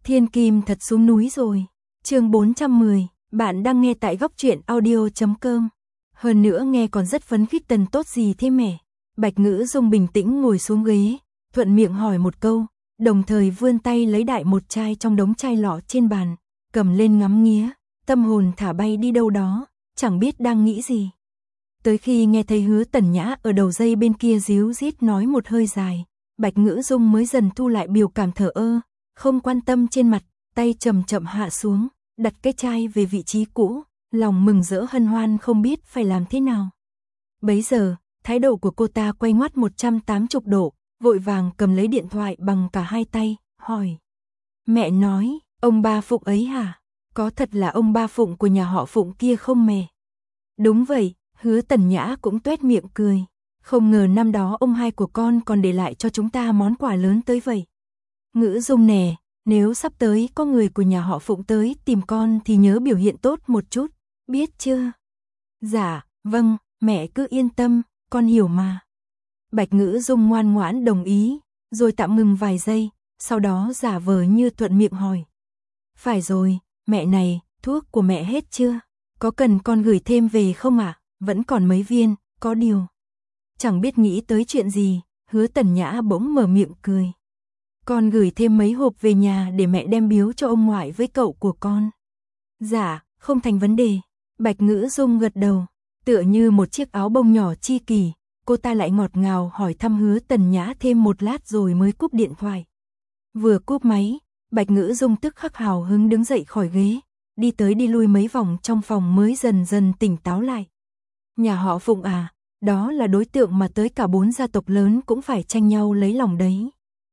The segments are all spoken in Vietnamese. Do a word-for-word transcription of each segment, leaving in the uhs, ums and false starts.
Thiên Kim thật xuống núi rồi. Chương bốn trăm mười, bạn đang nghe tại góc truyện audio chấm com. Hơn nữa nghe còn rất phấn khích, tần tốt gì thế mẹ? Bạch Ngữ Dung bình tĩnh ngồi xuống ghế, thuận miệng hỏi một câu, đồng thời vươn tay lấy đại một chai trong đống chai lọ trên bàn, cầm lên ngắm nghía, tâm hồn thả bay đi đâu đó, chẳng biết đang nghĩ gì. Tới khi nghe thấy Hứa Tần Nhã ở đầu dây bên kia díu dít nói một hơi dài, Bạch Ngữ Dung mới dần thu lại biểu cảm thờ ơ, không quan tâm trên mặt, tay chậm chậm hạ xuống, đặt cái chai về vị trí cũ, lòng mừng rỡ hân hoan không biết phải làm thế nào. Bấy giờ, thái độ của cô ta quay ngoắt một trăm tám mươi độ, vội vàng cầm lấy điện thoại bằng cả hai tay, hỏi. Mẹ nói, ông ba Phụng ấy hả? Có thật là ông ba Phụng của nhà họ Phụng kia không mẹ? Đúng vậy, Hứa Tần Nhã cũng tuét miệng cười. Không ngờ năm đó ông hai của con còn để lại cho chúng ta món quà lớn tới vậy. Ngữ Dung nè, nếu sắp tới có người của nhà họ Phụng tới tìm con thì nhớ biểu hiện tốt một chút, biết chưa? Dạ, vâng, mẹ cứ yên tâm, con hiểu mà. Bạch Ngữ Dung ngoan ngoãn đồng ý, rồi tạm ngừng vài giây, sau đó giả vờ như thuận miệng hỏi. Phải rồi, mẹ này, thuốc của mẹ hết chưa? Có cần con gửi thêm về không ạ? À? Vẫn còn mấy viên, có điều. Chẳng biết nghĩ tới chuyện gì, Hứa Tần Nhã bỗng mở miệng cười. Con gửi thêm mấy hộp về nhà để mẹ đem biếu cho ông ngoại với cậu của con. Dạ, không thành vấn đề. Bạch Ngữ Dung gật đầu, tựa như một chiếc áo bông nhỏ chi kỷ, cô ta lại ngọt ngào hỏi thăm Hứa Tần Nhã thêm một lát rồi mới cúp điện thoại. Vừa cúp máy, Bạch Ngữ Dung tức khắc hào hứng đứng dậy khỏi ghế, đi tới đi lui mấy vòng trong phòng mới dần dần tỉnh táo lại. Nhà họ Phụng à, đó là đối tượng mà tới cả bốn gia tộc lớn cũng phải tranh nhau lấy lòng đấy.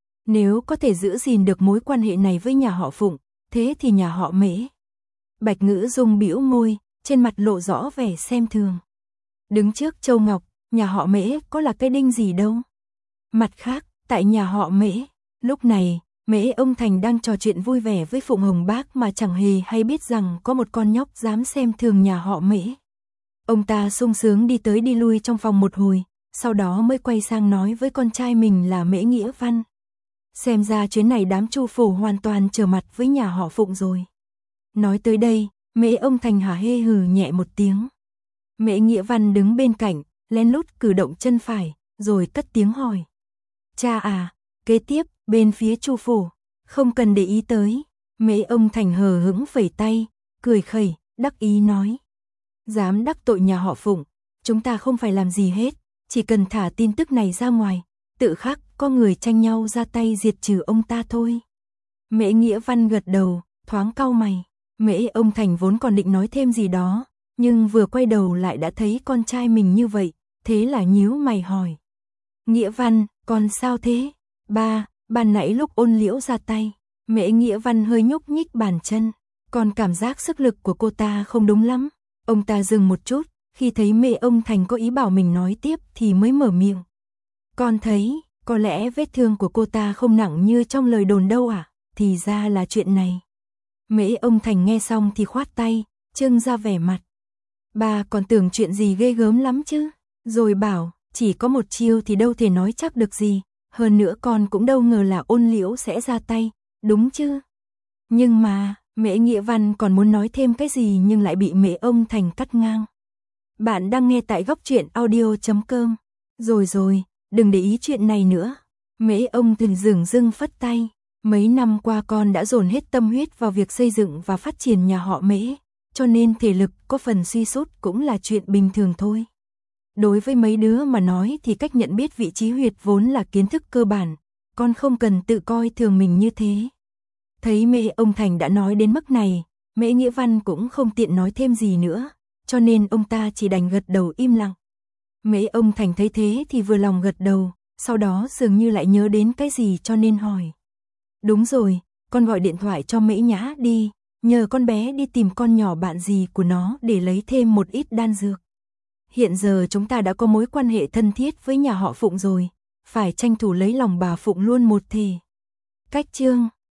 Nếu có thể giữ gìn được mối quan hệ này với nhà họ Phụng, thế thì nhà họ Mễ. Bạch Ngữ Dung bĩu môi, trên mặt lộ rõ vẻ xem thường. Đứng trước Châu Ngọc, nhà họ Mễ có là cái đinh gì đâu. Mặt khác, tại nhà họ Mễ, lúc này, Mễ ông Thành đang trò chuyện vui vẻ với Phụng Hồng Bác mà chẳng hề hay biết rằng có một con nhóc dám xem thường nhà họ Mễ. Ông ta sung sướng đi tới đi lui trong phòng một hồi, sau đó mới quay sang nói với con trai mình là Mễ Nghĩa Văn. Xem ra chuyến này đám Chu Phổ hoàn toàn trở mặt với nhà họ Phụng rồi. Nói tới đây, Mễ ông Thành hả hê hừ nhẹ một tiếng. Mễ Nghĩa Văn đứng bên cạnh, lén lút cử động chân phải, rồi cất tiếng hỏi. Cha à, kế tiếp, bên phía Chu Phổ, không cần để ý tới. Mễ ông Thành hờ hững phẩy tay, cười khẩy, đắc ý nói. Dám đắc tội nhà họ Phụng, chúng ta không phải làm gì hết, chỉ cần thả tin tức này ra ngoài, tự khắc có người tranh nhau ra tay diệt trừ ông ta thôi. Mễ Nghĩa Văn gật đầu, thoáng cau mày. Mễ ông Thành vốn còn định nói thêm gì đó, nhưng vừa quay đầu lại đã thấy con trai mình như vậy, thế là nhíu mày hỏi. Nghĩa Văn, con sao thế? Ba, ban nãy lúc Ôn Liễu ra tay, Mễ Nghĩa Văn hơi nhúc nhích bàn chân, còn cảm giác sức lực của cô ta không đúng lắm. Ông ta dừng một chút, khi thấy Mễ ông Thành có ý bảo mình nói tiếp thì mới mở miệng. Con thấy, có lẽ vết thương của cô ta không nặng như trong lời đồn đâu à, thì ra là chuyện này. Mễ ông Thành nghe xong thì khoát tay, trưng ra vẻ mặt. Ba còn tưởng chuyện gì ghê gớm lắm chứ, rồi bảo, chỉ có một chiêu thì đâu thể nói chắc được gì, hơn nữa con cũng đâu ngờ là Ôn Liễu sẽ ra tay, đúng chứ? Nhưng mà, Mễ Nghĩa Văn còn muốn nói thêm cái gì nhưng lại bị Mễ ông Thành cắt ngang. Bạn đang nghe tại góc truyện audio chấm com. Rồi rồi, đừng để ý chuyện này nữa. Mễ ông Thành dửng dưng phất tay. Mấy năm qua con đã dồn hết tâm huyết vào việc xây dựng và phát triển nhà họ Mễ, cho nên thể lực có phần suy sút cũng là chuyện bình thường thôi. Đối với mấy đứa mà nói thì cách nhận biết vị trí huyệt vốn là kiến thức cơ bản, con không cần tự coi thường mình như thế. Thấy Mễ ông Thành đã nói đến mức này, Mễ Nghĩa Văn cũng không tiện nói thêm gì nữa, cho nên ông ta chỉ đành gật đầu im lặng. Mễ ông Thành thấy thế thì vừa lòng gật đầu, sau đó dường như lại nhớ đến cái gì cho nên hỏi. Đúng rồi, con gọi điện thoại cho Mễ Nhã đi, nhờ con bé đi tìm con nhỏ bạn gì của nó để lấy thêm một ít đan dược. Hiện giờ chúng ta đã có mối quan hệ thân thiết với nhà họ Phụng rồi, phải tranh thủ lấy lòng bà Phụng luôn một thì. Cách chương